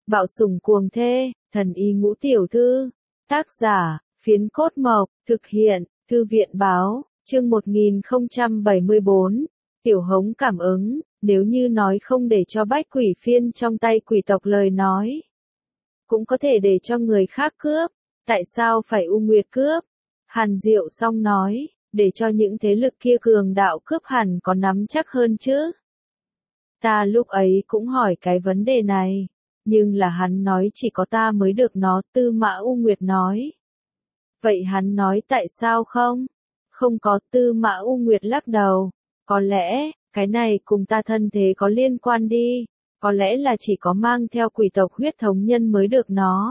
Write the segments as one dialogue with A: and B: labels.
A: Bạo sủng cuồng thê, thần y ngũ tiểu thư. Tác giả, Phiến Cốt Mộc, thực hiện, Thư viện báo, chương 1074. Tiểu Hống cảm ứng, nếu như nói không để cho bách quỷ phiên trong tay quỷ tộc lời nói, cũng có thể để cho người khác cướp, tại sao phải U Nguyệt cướp? Hàn Diệu Song nói, để cho những thế lực kia cường đạo cướp hẳn có nắm chắc hơn chứ. Ta lúc ấy cũng hỏi cái vấn đề này, nhưng là hắn nói chỉ có ta mới được nó, Tư Mã U Nguyệt nói. Vậy hắn nói tại sao không? Không có, Tư Mã U Nguyệt lắc đầu. Có lẽ, cái này cùng ta thân thế có liên quan đi. Có lẽ là chỉ có mang theo quỷ tộc huyết thống nhân mới được nó.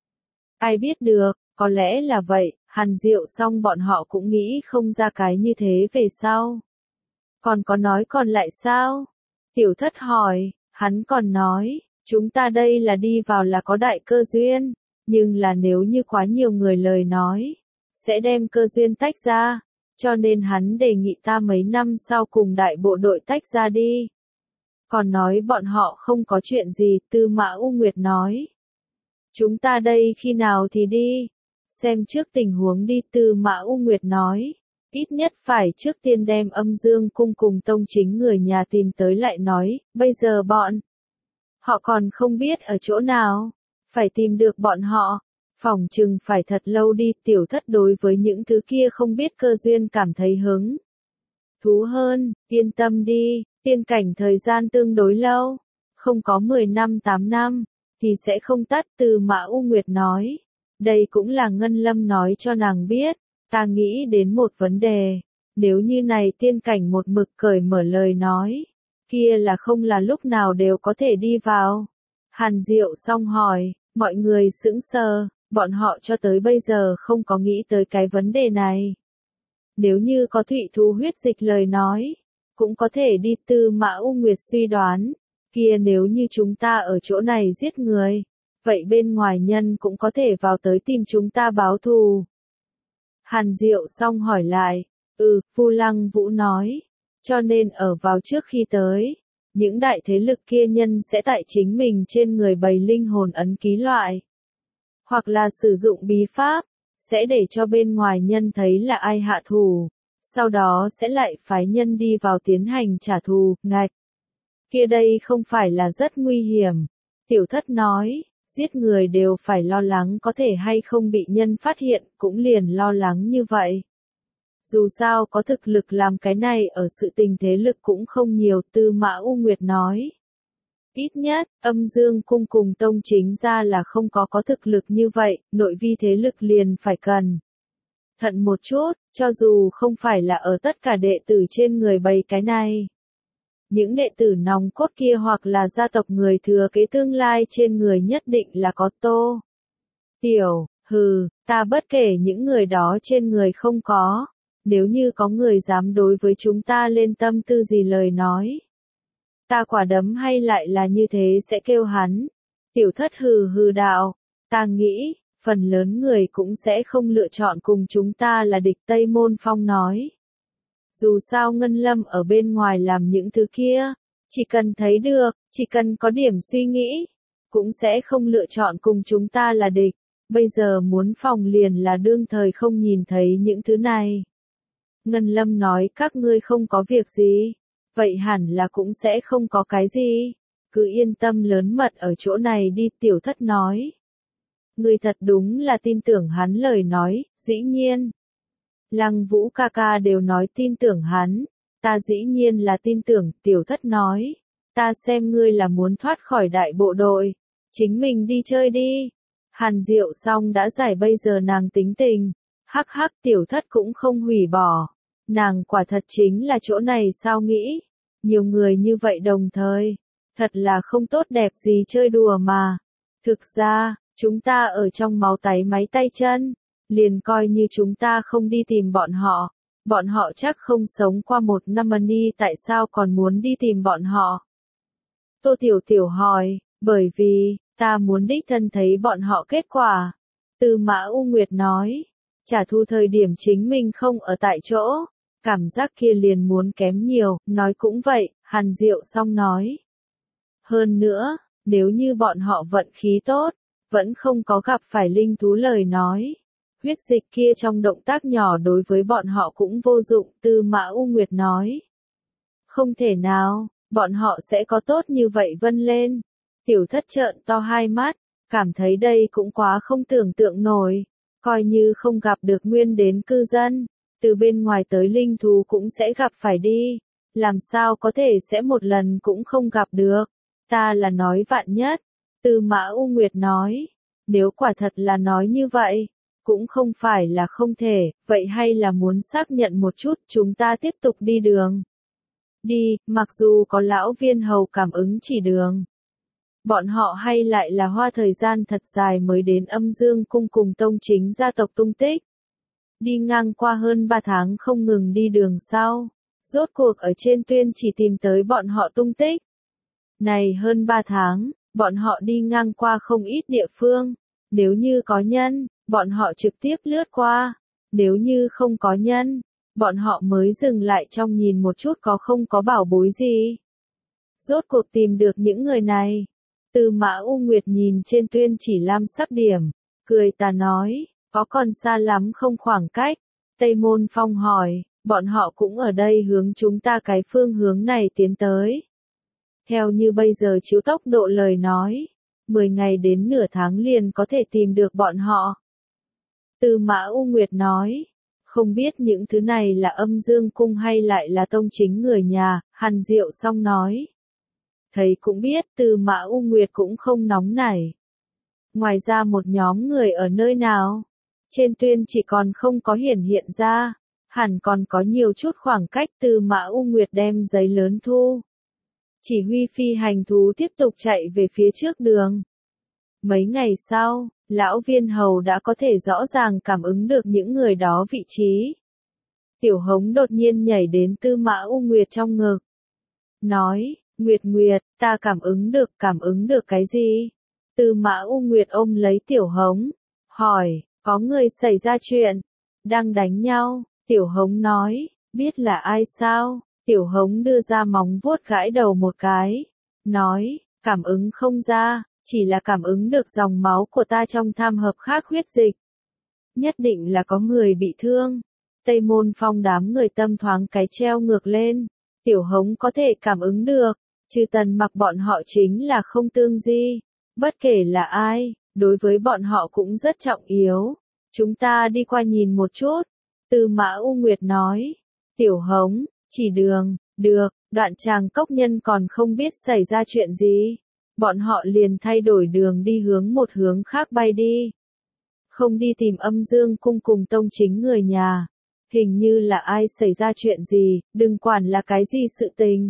A: Ai biết được, có lẽ là vậy, Hàn Diệu Song bọn họ cũng nghĩ không ra cái như thế về sau. Còn có nói còn lại sao? Tiểu Thất hỏi, hắn còn nói, chúng ta đây là đi vào là có đại cơ duyên, nhưng là nếu như quá nhiều người lời nói, sẽ đem cơ duyên tách ra, cho nên hắn đề nghị ta mấy năm sau cùng đại bộ đội tách ra đi. Còn nói bọn họ không có chuyện gì, Tư Mã U Nguyệt nói. Chúng ta đây khi nào thì đi? Xem trước tình huống đi, Tư Mã U Nguyệt nói. Ít nhất phải trước tiên đem Âm Dương cung cùng tông chính người nhà tìm tới lại nói, bây giờ bọn họ còn không biết ở chỗ nào, phải tìm được bọn họ, phỏng chừng phải thật lâu đi. Tiểu Thất đối với những thứ kia không biết cơ duyên cảm thấy hứng thú hơn, yên tâm đi, tiên cảnh thời gian tương đối lâu, không có 10 năm 8 năm, thì sẽ không tắt. Tư Mã U Nguyệt nói, đây cũng là Ngân Lâm nói cho nàng biết. Ta nghĩ đến một vấn đề, nếu như này tiên cảnh một mực cởi mở lời nói, kia là không là lúc nào đều có thể đi vào. Hàn Diệu Song hỏi, mọi người sững sờ, bọn họ cho tới bây giờ không có nghĩ tới cái vấn đề này. Nếu như có thủy thú huyết dịch lời nói, cũng có thể đi. Tư Mã U Nguyệt suy đoán, kia nếu như chúng ta ở chỗ này giết người, vậy bên ngoài nhân cũng có thể vào tới tìm chúng ta báo thù. Hàn Diệu Song hỏi lại, Vu Lăng Vũ nói, cho nên ở vào trước khi tới, những đại thế lực kia nhân sẽ tại chính mình trên người bày linh hồn ấn ký loại, hoặc là sử dụng bí pháp, sẽ để cho bên ngoài nhân thấy là ai hạ thủ, sau đó sẽ lại phái nhân đi vào tiến hành trả thù. Ngạch, kia đây không phải là rất nguy hiểm? Tiểu Thất nói, giết người đều phải lo lắng có thể hay không bị nhân phát hiện, cũng liền lo lắng như vậy. Dù sao có thực lực làm cái này ở sự tình thế lực cũng không nhiều. Tư Mã U Nguyệt nói. Ít nhất, Âm Dương cung cùng tông chính ra là không có thực lực như vậy, nội vi thế lực liền phải cần thận một chút, cho dù không phải là ở tất cả đệ tử trên người bày cái này. Những đệ tử nòng cốt kia hoặc là gia tộc người thừa kế tương lai trên người nhất định là có Tô Tiểu, ta bất kể những người đó trên người không có, nếu như có người dám đối với chúng ta lên tâm tư gì lời nói, ta quả đấm hay lại là như thế sẽ kêu hắn. Tiểu Thất hừ đạo, ta nghĩ, phần lớn người cũng sẽ không lựa chọn cùng chúng ta là địch. Tây Môn Phong nói. Dù sao Ngân Lâm ở bên ngoài làm những thứ kia, chỉ cần thấy được, chỉ cần có điểm suy nghĩ, cũng sẽ không lựa chọn cùng chúng ta là địch. Bây giờ muốn phòng liền là đương thời không nhìn thấy những thứ này. Ngân Lâm nói các ngươi không có việc gì, vậy hẳn là cũng sẽ không có cái gì, cứ yên tâm lớn mật ở chỗ này đi. Tiểu Thất nói. Ngươi thật đúng là tin tưởng hắn lời nói, dĩ nhiên. Lăng Vũ ca ca đều nói tin tưởng hắn, ta dĩ nhiên là tin tưởng. Tiểu Thất nói, ta xem ngươi là muốn thoát khỏi đại bộ đội, chính mình đi chơi đi. Hàn Diệu Song đã giải bây giờ nàng tính tình, hắc hắc. Tiểu Thất cũng không hủy bỏ, nàng quả thật chính là chỗ này sao nghĩ, nhiều người như vậy đồng thời, thật là không tốt đẹp gì chơi đùa mà. Thực ra, chúng ta ở trong máu táy máy tay chân, liền coi như chúng ta không đi tìm bọn họ chắc không sống qua 1 năm ni, tại sao còn muốn đi tìm bọn họ? Tô Tiểu Tiểu hỏi, bởi vì, ta muốn đích thân thấy bọn họ kết quả. Tư Mã U Nguyệt nói, trả thù thời điểm chính mình không ở tại chỗ, cảm giác kia liền muốn kém nhiều. Nói cũng vậy, Hàn Diệu Song nói. Hơn nữa, Nếu như bọn họ vận khí tốt, vẫn không có gặp phải linh thú lời nói. Huyết dịch kia trong động tác nhỏ đối với bọn họ cũng vô dụng, Tư Mã U Nguyệt nói. Không thể nào, bọn họ sẽ có tốt như vậy vân lên. Tiểu thất trợn to hai mắt, cảm thấy đây cũng quá không tưởng tượng nổi. Coi như không gặp được nguyên đến cư dân, từ bên ngoài tới linh thú cũng sẽ gặp phải đi. Làm sao có thể sẽ một lần cũng không gặp được. Ta là nói vạn nhất. Tư Mã U Nguyệt nói. Nếu quả thật là nói như vậy, cũng không phải là không thể, vậy hay là muốn xác nhận một chút chúng ta tiếp tục đi đường. Đi, mặc dù có lão viên hầu cảm ứng chỉ đường. Bọn họ hay lại là hoa thời gian thật dài mới đến Âm Dương cung cùng tông chính gia tộc tung tích. Đi ngang qua hơn 3 tháng không ngừng đi đường sau. Rốt cuộc ở trên tuyên chỉ tìm tới bọn họ tung tích. Này hơn 3 tháng, bọn họ đi ngang qua không ít địa phương. Nếu như có nhân, bọn họ trực tiếp lướt qua. Nếu như không có nhân, bọn họ mới dừng lại trong nhìn một chút có không có bảo bối gì. Rốt cuộc tìm được những người này. Tư Mã U Nguyệt nhìn trên tuyên chỉ lam sắc điểm, cười tà nói, có còn xa lắm không khoảng cách. Tây Môn Phong hỏi, bọn họ cũng ở đây hướng chúng ta cái phương hướng này tiến tới. Theo như bây giờ chiếu tốc độ lời nói, 10 ngày đến nửa tháng liền có thể tìm được bọn họ. Tư Mã U Nguyệt nói, không biết những thứ này là Âm Dương cung hay lại là tông chính người nhà, Hàn Diệu Song nói. Thấy cũng biết Tư Mã U Nguyệt cũng không nóng nảy. Ngoài ra một nhóm người ở nơi nào? Trên tuyên chỉ còn không có hiển hiện ra, hẳn còn có nhiều chút khoảng cách. Tư Mã U Nguyệt đem giấy lớn thu. Chỉ huy phi hành thú tiếp tục chạy về phía trước đường. Mấy ngày sau, lão viên hầu đã có thể rõ ràng cảm ứng được những người đó vị trí. Tiểu Hống đột nhiên nhảy đến Tư Mã U Nguyệt trong ngực. Nói, Nguyệt Nguyệt, ta cảm ứng được cái gì? Tư Mã U Nguyệt ôm lấy Tiểu Hống, hỏi, có người xảy ra chuyện, đang đánh nhau. Tiểu Hống nói, biết là ai sao? Tiểu Hống đưa ra móng vuốt gãi đầu một cái, nói, cảm ứng không ra, chỉ là cảm ứng được dòng máu của ta trong tham hợp khác huyết dịch. Nhất định là có người bị thương. Tây Môn Phong đám người tâm thoáng cái treo ngược lên. Tiểu Hống có thể cảm ứng được, Trừ Tần Mặc bọn họ chính là không tương di. Bất kể là ai, đối với bọn họ cũng rất trọng yếu. Chúng ta đi qua nhìn một chút. Tư Mã U Nguyệt nói. Tiểu Hống, chỉ đường, được, Đoạn Tràng Cốc nhân còn không biết xảy ra chuyện gì. Bọn họ liền thay đổi đường đi hướng một hướng khác bay đi. Không đi tìm Âm Dương cung cùng tông chính người nhà. Hình như là ai xảy ra chuyện gì, đừng quản là cái gì sự tình.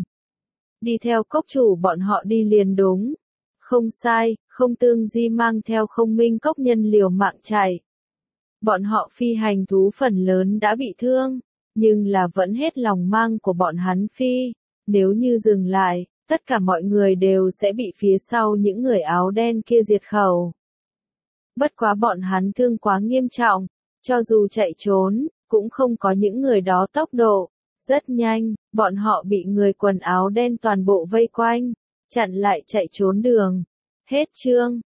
A: Đi theo cốc chủ bọn họ đi liền đúng. Không sai, không tương di mang theo không minh cốc nhân liều mạng chạy. Bọn họ phi hành thú phần lớn đã bị thương, nhưng là vẫn hết lòng mang của bọn hắn phi. Nếu như dừng lại, tất cả mọi người đều sẽ bị phía sau những người áo đen kia diệt khẩu. Bất quá bọn hắn thương quá nghiêm trọng, cho dù chạy trốn, cũng không có những người đó tốc độ. Rất nhanh, bọn họ bị người quần áo đen toàn bộ vây quanh, chặn lại chạy trốn đường. Hết chương.